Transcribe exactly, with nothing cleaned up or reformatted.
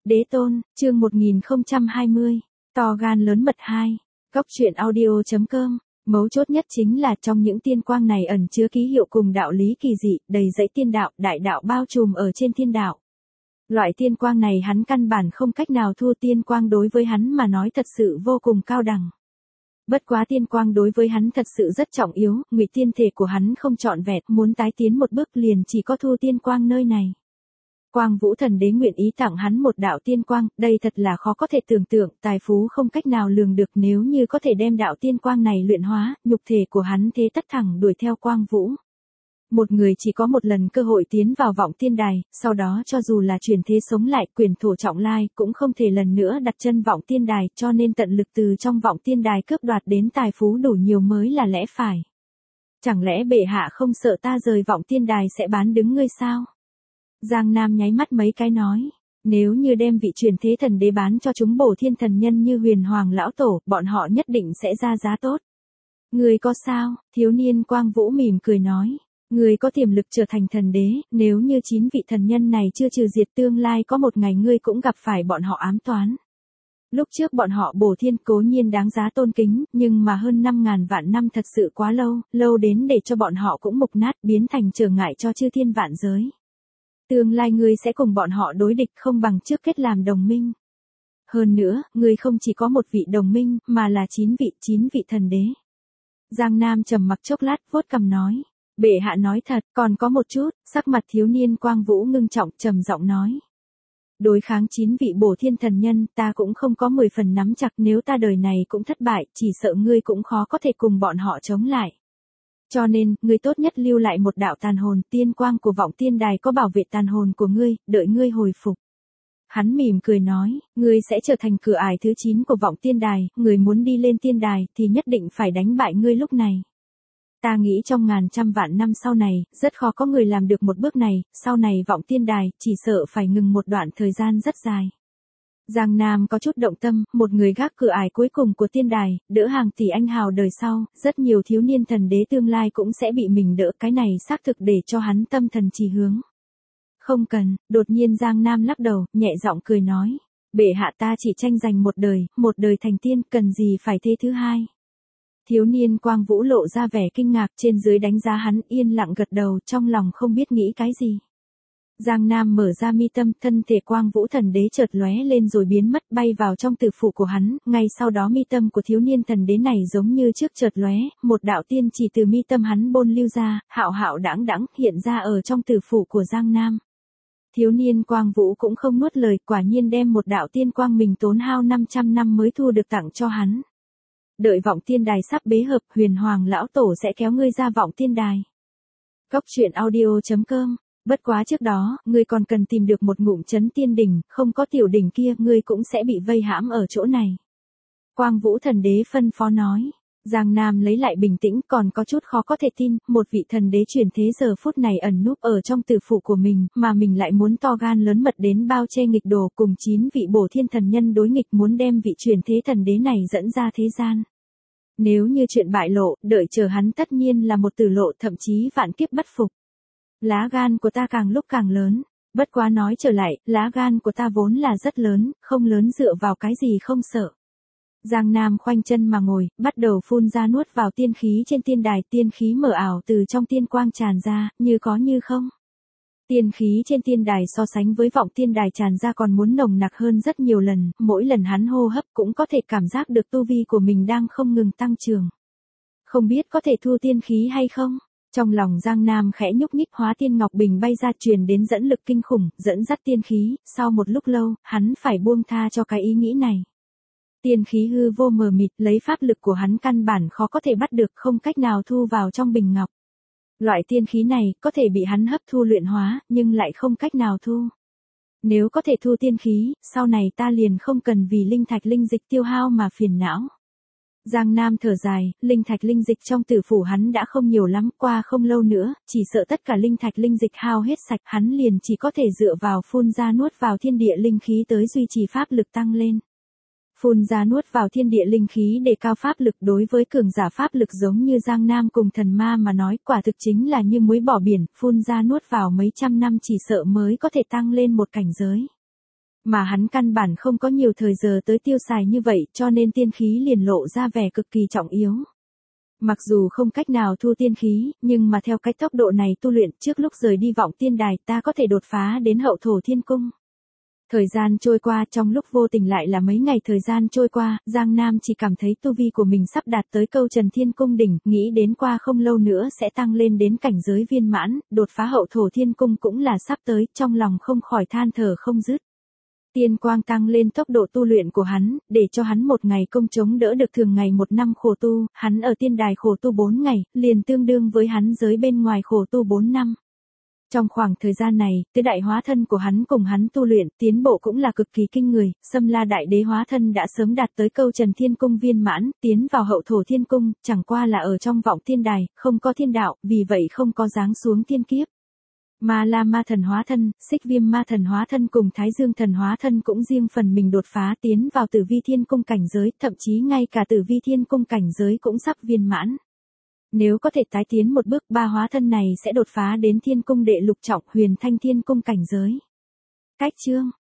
Đế tôn, chương một nghìn không trăm hai mươi, to gan lớn mật hai, Cóc truyện audio.com. Mấu chốt nhất chính là trong những tiên quang này ẩn chứa ký hiệu cùng đạo lý kỳ dị, đầy dẫy tiên đạo, đại đạo bao trùm ở trên thiên đạo. Loại tiên quang này hắn căn bản không cách nào thua, tiên quang đối với hắn mà nói thật sự vô cùng cao đẳng. Bất quá tiên quang đối với hắn thật sự rất trọng yếu, ngụy tiên thể của hắn không trọn vẹn, muốn tái tiến một bước liền chỉ có thu tiên quang nơi này. Quang Vũ Thần Đế nguyện ý tặng hắn một đạo tiên quang, đây thật là khó có thể tưởng tượng, tài phú không cách nào lường được, nếu như có thể đem đạo tiên quang này luyện hóa, nhục thể của hắn thế tất thẳng đuổi theo Quang Vũ. Một người chỉ có một lần cơ hội tiến vào vọng tiên đài, sau đó cho dù là chuyển thế sống lại, quyền thổ trọng lai, cũng không thể lần nữa đặt chân vọng tiên đài, cho nên tận lực từ trong vọng tiên đài cướp đoạt đến tài phú đủ nhiều mới là lẽ phải. Chẳng lẽ bệ hạ không sợ ta rời vọng tiên đài sẽ bán đứng ngươi sao? Giang Nam nháy mắt mấy cái nói, nếu như đem vị truyền thế thần đế bán cho chúng bổ thiên thần nhân như Huyền Hoàng lão tổ, bọn họ nhất định sẽ ra giá tốt. Người có sao? Thiếu niên Quang Vũ mỉm cười nói, người có tiềm lực trở thành thần đế, nếu như chín vị thần nhân này chưa trừ diệt, tương lai có một ngày ngươi cũng gặp phải bọn họ ám toán. Lúc trước bọn họ bổ thiên cố nhiên đáng giá tôn kính, nhưng mà hơn năm ngàn vạn năm thật sự quá lâu, lâu đến để cho bọn họ cũng mục nát, biến thành trở ngại cho chư thiên vạn giới. Tương lai ngươi sẽ cùng bọn họ đối địch, không bằng trước kết làm đồng minh. Hơn nữa, ngươi không chỉ có một vị đồng minh, mà là chín vị, chín vị thần đế. Giang Nam trầm mặc chốc lát, vuốt cằm nói, bệ hạ nói thật, còn có một chút, sắc mặt thiếu niên Quang Vũ ngưng trọng, trầm giọng nói. Đối kháng chín vị bổ thiên thần nhân, ta cũng không có mười phần nắm chặt, nếu ta đời này cũng thất bại, chỉ sợ ngươi cũng khó có thể cùng bọn họ chống lại. Cho nên, ngươi tốt nhất lưu lại một đạo tàn hồn, tiên quang của vọng tiên đài có bảo vệ tàn hồn của ngươi, đợi ngươi hồi phục. Hắn mỉm cười nói, ngươi sẽ trở thành cửa ải thứ chín của vọng tiên đài, người muốn đi lên tiên đài thì nhất định phải đánh bại ngươi lúc này. Ta nghĩ trong ngàn trăm vạn năm sau này, rất khó có người làm được một bước này, sau này vọng tiên đài, chỉ sợ phải ngừng một đoạn thời gian rất dài. Giang Nam có chút động tâm, một người gác cửa ải cuối cùng của tiên đài, đỡ hàng tỷ anh hào đời sau, rất nhiều thiếu niên thần đế tương lai cũng sẽ bị mình đỡ, cái này xác thực để cho hắn tâm thần trì hướng. Không cần, đột nhiên Giang Nam lắc đầu, nhẹ giọng cười nói, bệ hạ ta chỉ tranh giành một đời, một đời thành tiên, cần gì phải thế thứ hai. Thiếu niên Quang Vũ lộ ra vẻ kinh ngạc, trên dưới đánh giá hắn, yên lặng gật đầu, trong lòng không biết nghĩ cái gì. Giang Nam mở ra mi tâm, thân thể Quang Vũ thần đế chợt lóe lên rồi biến mất, bay vào trong tử phủ của hắn, ngay sau đó mi tâm của thiếu niên thần đế này giống như trước chợt lóe, một đạo tiên chỉ từ mi tâm hắn bôn lưu ra, hạo hạo đãng đãng hiện ra ở trong tử phủ của Giang Nam. Thiếu niên Quang Vũ cũng không nuốt lời, quả nhiên đem một đạo tiên quang mình tốn hao năm trăm năm mới thu được tặng cho hắn. Đợi vọng tiên đài sắp bế hợp, Huyền Hoàng lão tổ sẽ kéo ngươi ra vọng tiên đài. Cóc truyện audio.com. Bất quá trước đó, ngươi còn cần tìm được một ngụm chấn tiên đỉnh, không có tiểu đỉnh kia, ngươi cũng sẽ bị vây hãm ở chỗ này. Quang Vũ thần đế phân phó nói. Giang Nam lấy lại bình tĩnh, còn có chút khó có thể tin, một vị thần đế truyền thế giờ phút này ẩn núp ở trong tử phủ của mình, mà mình lại muốn to gan lớn mật đến bao che nghịch đồ, cùng chín vị bổ thiên thần nhân đối nghịch, muốn đem vị truyền thế thần đế này dẫn ra thế gian. Nếu như chuyện bại lộ, đợi chờ hắn tất nhiên là một tử lộ, thậm chí vạn kiếp bất phục. Lá gan của ta càng lúc càng lớn, bất quá nói trở lại, lá gan của ta vốn là rất lớn, không lớn dựa vào cái gì không sợ. Giang Nam khoanh chân mà ngồi, bắt đầu phun ra nuốt vào tiên khí trên tiên đài, tiên khí mờ ảo từ trong tiên quang tràn ra, như có như không. Tiên khí trên tiên đài so sánh với vọng tiên đài tràn ra còn muốn nồng nặc hơn rất nhiều lần, mỗi lần hắn hô hấp cũng có thể cảm giác được tu vi của mình đang không ngừng tăng trưởng. Không biết có thể thu tiên khí hay không? Trong lòng Giang Nam khẽ nhúc nhích, hóa tiên ngọc bình bay ra, truyền đến dẫn lực kinh khủng, dẫn dắt tiên khí, sau một lúc lâu, hắn phải buông tha cho cái ý nghĩ này. Tiên khí hư vô mờ mịt, lấy pháp lực của hắn căn bản khó có thể bắt được, không cách nào thu vào trong bình ngọc. Loại tiên khí này, có thể bị hắn hấp thu luyện hóa, nhưng lại không cách nào thu. Nếu có thể thu tiên khí, sau này ta liền không cần vì linh thạch linh dịch tiêu hao mà phiền não. Giang Nam thở dài, linh thạch linh dịch trong tử phủ hắn đã không nhiều lắm, qua không lâu nữa, chỉ sợ tất cả linh thạch linh dịch hao hết sạch, hắn liền chỉ có thể dựa vào phun ra nuốt vào thiên địa linh khí tới duy trì pháp lực tăng lên. Phun ra nuốt vào thiên địa linh khí để cao pháp lực, đối với cường giả pháp lực giống như Giang Nam cùng thần ma mà nói, quả thực chính là như muối bỏ biển, phun ra nuốt vào mấy trăm năm chỉ sợ mới có thể tăng lên một cảnh giới. Mà hắn căn bản không có nhiều thời giờ tới tiêu xài như vậy cho nên tiên khí liền lộ ra vẻ cực kỳ trọng yếu. Mặc dù không cách nào thu tiên khí, nhưng mà theo cái tốc độ này tu luyện trước lúc rời đi vọng tiên đài ta có thể đột phá đến hậu thổ thiên cung. Thời gian trôi qua trong lúc vô tình lại là mấy ngày thời gian trôi qua, Giang Nam chỉ cảm thấy tu vi của mình sắp đạt tới câu Trần Thiên Cung đỉnh, nghĩ đến qua không lâu nữa sẽ tăng lên đến cảnh giới viên mãn, đột phá hậu thổ thiên cung cũng là sắp tới, trong lòng không khỏi than thở không dứt. Tiên quang tăng lên tốc độ tu luyện của hắn, để cho hắn một ngày công chống đỡ được thường ngày một năm khổ tu, hắn ở tiên đài khổ tu bốn ngày, liền tương đương với hắn giới bên ngoài khổ tu bốn năm. Trong khoảng thời gian này, tứ đại hóa thân của hắn cùng hắn tu luyện, tiến bộ cũng là cực kỳ kinh người, Xâm La Đại Đế hóa thân đã sớm đạt tới câu Trần Thiên Cung viên mãn, tiến vào hậu thổ thiên cung, chẳng qua là ở trong vọng thiên đài, không có thiên đạo, vì vậy không có giáng xuống thiên kiếp. Ma La Ma thần hóa thân, Xích Viêm Ma thần hóa thân cùng Thái Dương thần hóa thân cũng riêng phần mình đột phá tiến vào Tử Vi Thiên Cung cảnh giới, thậm chí ngay cả Tử Vi Thiên Cung cảnh giới cũng sắp viên mãn. Nếu có thể tái tiến một bước, ba hóa thân này sẽ đột phá đến Thiên Cung đệ lục trọng Huyền Thanh Thiên Cung cảnh giới. Cách chương